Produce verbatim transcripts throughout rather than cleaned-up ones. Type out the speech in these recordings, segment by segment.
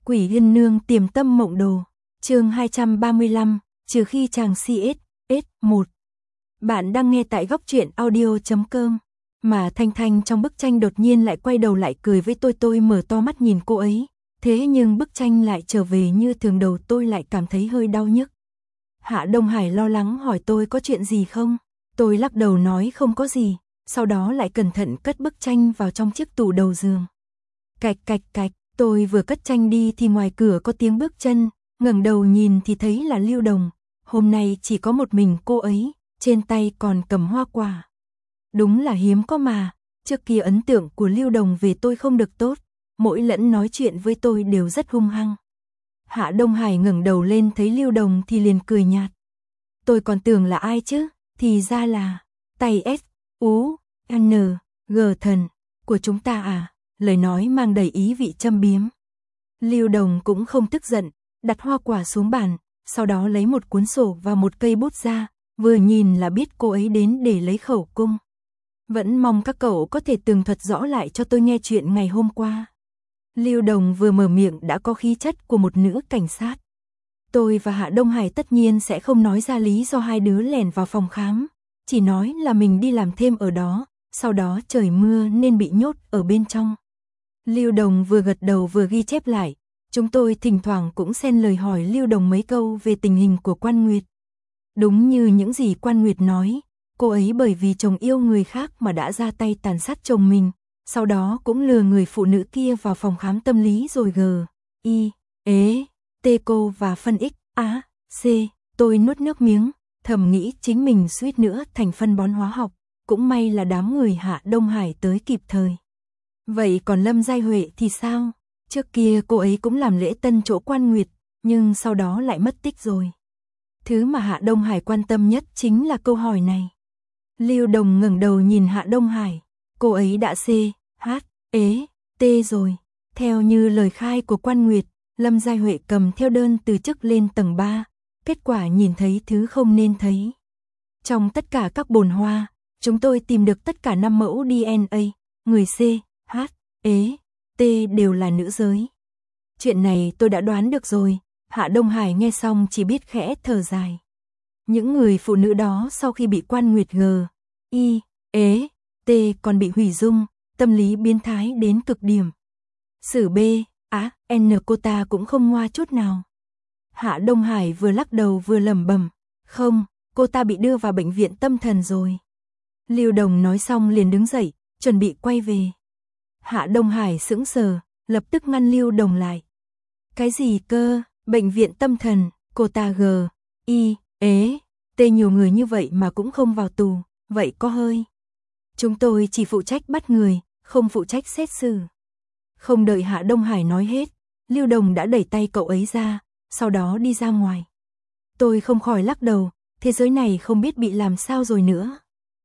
Quỷ Yên Nương Tiềm Tâm Mộng Đồ, chương hai trăm ba mươi lăm, trừ khi chàng xê ét, S một. Bạn đang nghe tại góc truyện audio chấm com. Mà Thanh Thanh trong bức tranh đột nhiên lại quay đầu lại cười với tôi, tôi mở to mắt nhìn cô ấy, thế nhưng bức tranh lại trở về như thường, đầu tôi lại cảm thấy hơi đau nhức. Hạ Đông Hải lo lắng hỏi tôi có chuyện gì không? Tôi lắc đầu nói không có gì, sau đó lại cẩn thận cất bức tranh vào trong chiếc tủ đầu giường. Cạch cạch cạch, tôi vừa cất tranh đi thì ngoài cửa có tiếng bước chân, ngẩng đầu nhìn thì thấy là Lưu Đồng. Hôm nay chỉ có một mình cô ấy, trên tay còn cầm hoa quả. Đúng là hiếm có mà, trước kia ấn tượng của Lưu Đồng về tôi không được tốt, mỗi lần nói chuyện với tôi đều rất hung hăng. Hạ Đông Hải ngẩng đầu lên thấy Lưu Đồng thì liền cười nhạt. Tôi còn tưởng là ai chứ, thì ra là tay S, U, N, G thần của chúng ta à, lời nói mang đầy ý vị châm biếm. Lưu Đồng cũng không tức giận, đặt hoa quả xuống bàn, sau đó lấy một cuốn sổ và một cây bút ra, vừa nhìn là biết cô ấy đến để lấy khẩu cung. Vẫn mong các cậu có thể tường thuật rõ lại cho tôi nghe chuyện ngày hôm qua. Lưu Đồng vừa mở miệng đã có khí chất của một nữ cảnh sát. Tôi và Hạ Đông Hải tất nhiên sẽ không nói ra lý do hai đứa lẻn vào phòng khám, chỉ nói là mình đi làm thêm ở đó, sau đó trời mưa nên bị nhốt ở bên trong. Lưu Đồng vừa gật đầu vừa ghi chép lại, chúng tôi thỉnh thoảng cũng xen lời hỏi Lưu Đồng mấy câu về tình hình của Quan Nguyệt. Đúng như những gì Quan Nguyệt nói, cô ấy bởi vì chồng yêu người khác mà đã ra tay tàn sát chồng mình, sau đó cũng lừa người phụ nữ kia vào phòng khám tâm lý rồi g, i, ế, t cô và phân x, a, c. Tôi nuốt nước miếng, thầm nghĩ chính mình suýt nữa thành phân bón hóa học, cũng may là đám người Hạ Đông Hải tới kịp thời. Vậy còn Lâm Giai Huệ thì sao? Trước kia cô ấy cũng làm lễ tân chỗ Quan Nguyệt, nhưng sau đó lại mất tích rồi. Thứ mà Hạ Đông Hải quan tâm nhất chính là câu hỏi này. Lưu Đồng ngẩng đầu nhìn Hạ Đông Hải, cô ấy đã C, H, ế, T rồi. Theo như lời khai của Quan Nguyệt, Lâm Giai Huệ cầm theo đơn từ chức lên tầng ba, kết quả nhìn thấy thứ không nên thấy. Trong tất cả các bồn hoa, chúng tôi tìm được tất cả năm mẫu đê en a, người C, H, ế, T đều là nữ giới. Chuyện này tôi đã đoán được rồi, Hạ Đông Hải nghe xong chỉ biết khẽ thở dài. Những người phụ nữ đó sau khi bị Quan Nguyệt G, I, ế, T còn bị hủy dung, tâm lý biến thái đến cực điểm. Sử B, á, N cô ta cũng không ngoa chút nào. Hạ Đông Hải vừa lắc đầu vừa lẩm bẩm, không, cô ta bị đưa vào bệnh viện tâm thần rồi. Lưu Đồng nói xong liền đứng dậy, chuẩn bị quay về. Hạ Đông Hải sững sờ, lập tức ngăn Lưu Đồng lại. Cái gì cơ, bệnh viện tâm thần, cô ta G, I, ế, T nhiều người như vậy mà cũng không vào tù, vậy có hơi. Chúng tôi chỉ phụ trách bắt người, không phụ trách xét xử. Không đợi Hạ Đông Hải nói hết, Lưu Đồng đã đẩy tay cậu ấy ra, sau đó đi ra ngoài. Tôi không khỏi lắc đầu, thế giới này không biết bị làm sao rồi nữa.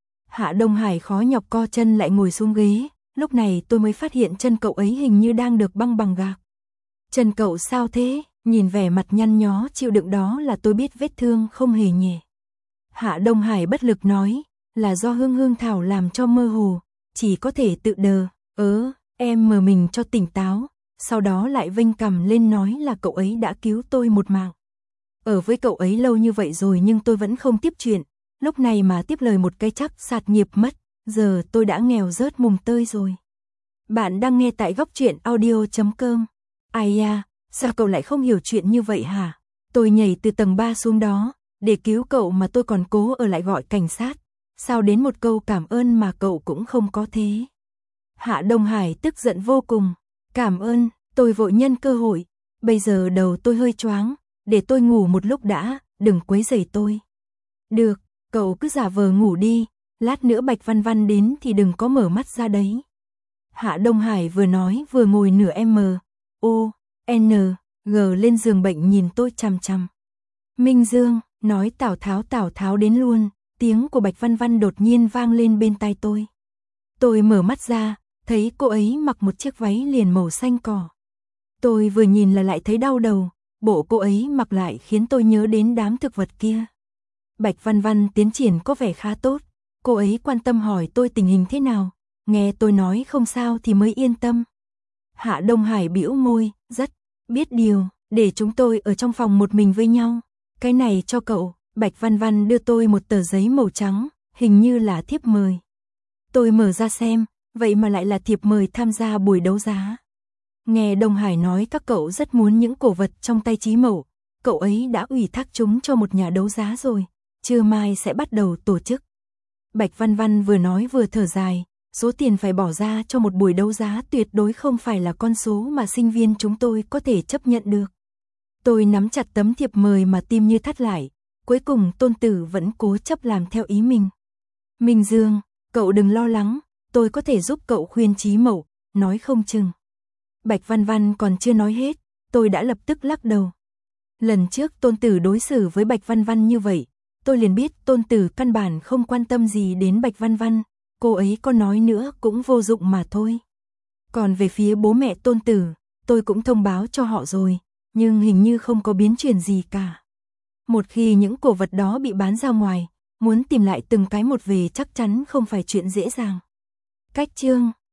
Hạ Đông Hải khó nhọc co chân lại ngồi xuống ghế, lúc này tôi mới phát hiện chân cậu ấy hình như đang được băng bằng gạc. Chân cậu sao thế? Nhìn vẻ mặt nhăn nhó chịu đựng đó là tôi biết vết thương không hề nhẹ. Hạ Đông Hải bất lực nói, là do hương hương thảo làm cho mơ hồ, chỉ có thể tự đờ, ớ, em mờ mình cho tỉnh táo, sau đó lại vênh cằm lên nói là cậu ấy đã cứu tôi một mạng. Ở với cậu ấy lâu như vậy rồi nhưng tôi vẫn không tiếp chuyện, lúc này mà tiếp lời một cái chắc sạt nghiệp mất, giờ tôi đã nghèo rớt mùng tơi rồi. Bạn đang nghe tại góc truyện audio chấm com. Ai da, sao cậu lại không hiểu chuyện như vậy hả? Tôi nhảy từ tầng ba xuống đó, để cứu cậu mà tôi còn cố ở lại gọi cảnh sát. Sao đến một câu cảm ơn mà cậu cũng không có thế? Hạ Đông Hải tức giận vô cùng. Cảm ơn, tôi vội nhân cơ hội. Bây giờ đầu tôi hơi choáng, để tôi ngủ một lúc đã, đừng quấy rầy tôi. Được, cậu cứ giả vờ ngủ đi, lát nữa Bạch Văn Văn đến thì đừng có mở mắt ra đấy. Hạ Đông Hải vừa nói vừa ngồi nửa M, O, N, G lên giường bệnh nhìn tôi chằm chằm. Minh Dương, nói Tào Tháo Tào Tháo đến luôn, tiếng của Bạch Văn Văn đột nhiên vang lên bên tai tôi. Tôi mở mắt ra, thấy cô ấy mặc một chiếc váy liền màu xanh cỏ. Tôi vừa nhìn là lại thấy đau đầu, bộ cô ấy mặc lại khiến tôi nhớ đến đám thực vật kia. Bạch Văn Văn tiến triển có vẻ khá tốt, cô ấy quan tâm hỏi tôi tình hình thế nào, nghe tôi nói không sao thì mới yên tâm. Hạ Đông Hải bĩu môi, rất, Biết điều, để chúng tôi ở trong phòng một mình với nhau. Cái này cho cậu. Bạch Văn Văn đưa tôi một tờ giấy màu trắng, hình như là thiếp mời. Tôi mở ra xem, vậy mà lại là thiệp mời tham gia buổi đấu giá. Nghe Đông Hải nói các cậu rất muốn những cổ vật trong tay Chí Mậu, cậu ấy đã ủy thác chúng cho một nhà đấu giá rồi, trưa mai sẽ bắt đầu tổ chức. Bạch Văn Văn vừa nói vừa thở dài, số tiền phải bỏ ra cho một buổi đấu giá tuyệt đối không phải là con số mà sinh viên chúng tôi có thể chấp nhận được. Tôi nắm chặt tấm thiệp mời mà tim như thắt lại, cuối cùng Tôn Tử vẫn cố chấp làm theo ý mình. Minh Dương, cậu đừng lo lắng, tôi có thể giúp cậu khuyên Chí Mậu, nói không chừng. Bạch Văn Văn còn chưa nói hết, tôi đã lập tức lắc đầu. Lần trước Tôn Tử đối xử với Bạch Văn Văn như vậy, tôi liền biết Tôn Tử căn bản không quan tâm gì đến Bạch Văn Văn, cô ấy có nói nữa cũng vô dụng mà thôi. Còn về phía bố mẹ Tôn Tử, tôi cũng thông báo cho họ rồi, nhưng hình như không có biến chuyển gì cả. Một khi những cổ vật đó bị bán ra ngoài, muốn tìm lại từng cái một về chắc chắn không phải chuyện dễ dàng. Cách chương